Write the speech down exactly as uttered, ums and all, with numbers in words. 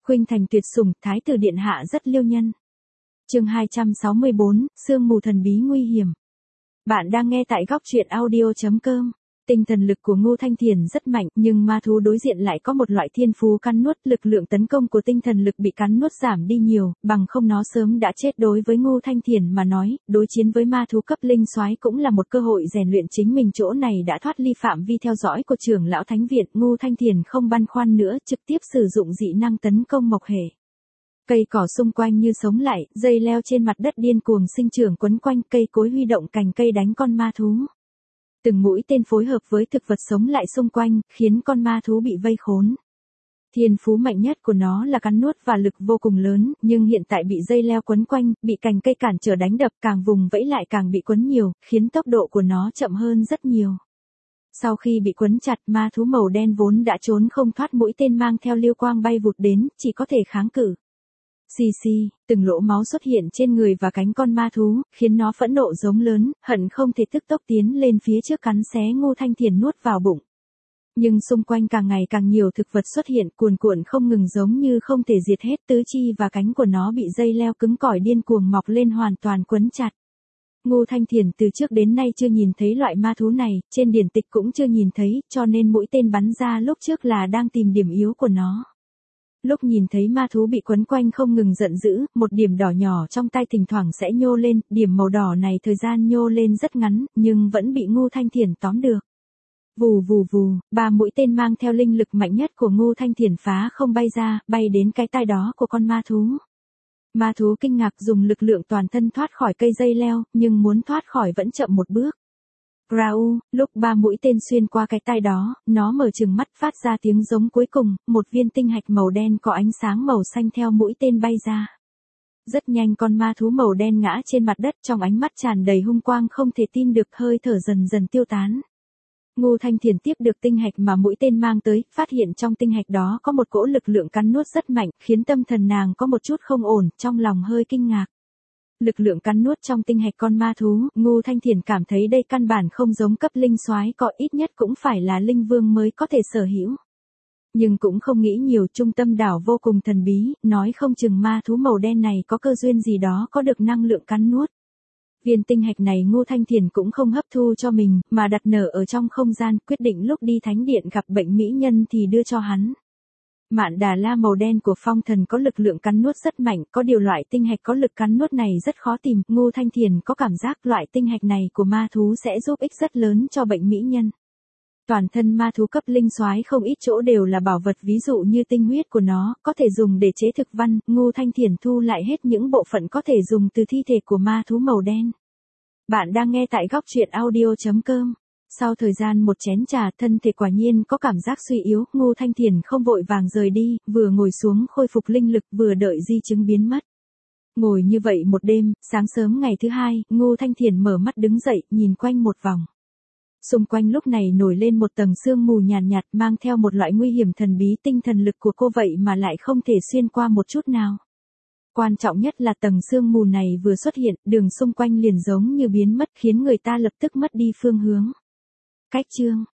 Khuynh Thành tuyệt sủng, thái tử điện hạ rất liêu nhân. Chương hai trăm sáu mươi bốn, sương mù thần bí nguy hiểm. Bạn đang nghe tại góc truyện audio chấm com. Tinh thần lực của Ngô Thanh Thiền rất mạnh, nhưng ma thú đối diện lại có một loại thiên phú cắn nuốt, lực lượng tấn công của tinh thần lực bị cắn nuốt giảm đi nhiều, bằng không nó sớm đã chết. Đối với Ngô Thanh Thiền mà nói, đối chiến với ma thú cấp linh soái cũng là một cơ hội rèn luyện chính mình. Chỗ này đã thoát ly phạm vi theo dõi của trưởng lão Thánh Viện, Ngô Thanh Thiền không băn khoăn nữa, trực tiếp sử dụng dị năng tấn công Mộc Hề. Cây cỏ xung quanh như sống lại, dây leo trên mặt đất điên cuồng sinh trưởng quấn quanh, cây cối huy động cành cây đánh con ma thú. Từng mũi tên phối hợp với thực vật sống lại xung quanh, khiến con ma thú bị vây khốn. Thiên phú mạnh nhất của nó là cắn nuốt và lực vô cùng lớn, nhưng hiện tại bị dây leo quấn quanh, bị cành cây cản trở đánh đập, càng vùng vẫy lại càng bị quấn nhiều, khiến tốc độ của nó chậm hơn rất nhiều. Sau khi bị quấn chặt, ma thú màu đen vốn đã trốn không thoát mũi tên mang theo lưu quang bay vụt đến, chỉ có thể kháng cự. Xì xì, từng lỗ máu xuất hiện trên người và cánh con ma thú, khiến nó phẫn nộ giống lớn, hận không thể tức tốc tiến lên phía trước cắn xé Ngô Thanh Thiền nuốt vào bụng. Nhưng xung quanh càng ngày càng nhiều thực vật xuất hiện cuồn cuộn không ngừng giống như không thể diệt hết, tứ chi và cánh của nó bị dây leo cứng cỏi điên cuồng mọc lên hoàn toàn quấn chặt. Ngô Thanh Thiền từ trước đến nay chưa nhìn thấy loại ma thú này, trên điển tịch cũng chưa nhìn thấy, cho nên mũi tên bắn ra lúc trước là đang tìm điểm yếu của nó. Lúc nhìn thấy ma thú bị quấn quanh không ngừng giận dữ, một điểm đỏ nhỏ trong tay thỉnh thoảng sẽ nhô lên, điểm màu đỏ này thời gian nhô lên rất ngắn, nhưng vẫn bị Ngô Thanh Thiền tóm được. Vù vù vù, ba mũi tên mang theo linh lực mạnh nhất của Ngô Thanh Thiền phá không bay ra, bay đến cái tai đó của con ma thú. Ma thú kinh ngạc dùng lực lượng toàn thân thoát khỏi cây dây leo, nhưng muốn thoát khỏi vẫn chậm một bước. Rau, lúc ba mũi tên xuyên qua cái tai đó, nó mở trừng mắt phát ra tiếng giống cuối cùng, một viên tinh hạch màu đen có ánh sáng màu xanh theo mũi tên bay ra. Rất nhanh con ma thú màu đen ngã trên mặt đất, trong ánh mắt tràn đầy hung quang không thể tin được, hơi thở dần dần tiêu tán. Ngô Thanh Thiền tiếp được tinh hạch mà mũi tên mang tới, phát hiện trong tinh hạch đó có một cỗ lực lượng cắn nuốt rất mạnh, khiến tâm thần nàng có một chút không ổn, trong lòng hơi kinh ngạc. Lực lượng cắn nuốt trong tinh hạch con ma thú, Ngô Thanh Thiền cảm thấy đây căn bản không giống cấp linh soái, có ít nhất cũng phải là linh vương mới có thể sở hữu. Nhưng cũng không nghĩ nhiều, trung tâm đảo vô cùng thần bí, nói không chừng ma thú màu đen này có cơ duyên gì đó có được năng lượng cắn nuốt. Viên tinh hạch này Ngô Thanh Thiền cũng không hấp thu cho mình, mà đặt nở ở trong không gian, quyết định lúc đi thánh điện gặp bệnh mỹ nhân thì đưa cho hắn. Mạn Đà La màu đen của phong thần có lực lượng cắn nuốt rất mạnh, có điều loại tinh hạch có lực cắn nuốt này rất khó tìm, Ngô Thanh Thiền có cảm giác loại tinh hạch này của ma thú sẽ giúp ích rất lớn cho bệnh mỹ nhân. Toàn thân ma thú cấp linh soái không ít chỗ đều là bảo vật, ví dụ như tinh huyết của nó, có thể dùng để chế thực văn, Ngô Thanh Thiền thu lại hết những bộ phận có thể dùng từ thi thể của ma thú màu đen. Bạn đang nghe tại góc truyện audio chấm com. Sau thời gian một chén trà, thân thể quả nhiên có cảm giác suy yếu, Ngô Thanh Thiền không vội vàng rời đi, vừa ngồi xuống khôi phục linh lực, vừa đợi di chứng biến mất. Ngồi như vậy một đêm, sáng sớm ngày thứ hai, Ngô Thanh Thiền mở mắt đứng dậy, nhìn quanh một vòng. Xung quanh lúc này nổi lên một tầng sương mù nhàn nhạt, nhạt mang theo một loại nguy hiểm thần bí, tinh thần lực của cô vậy mà lại không thể xuyên qua một chút nào. Quan trọng nhất là tầng sương mù này vừa xuất hiện, đường xung quanh liền giống như biến mất, khiến người ta lập tức mất đi phương hướng. Cách chương,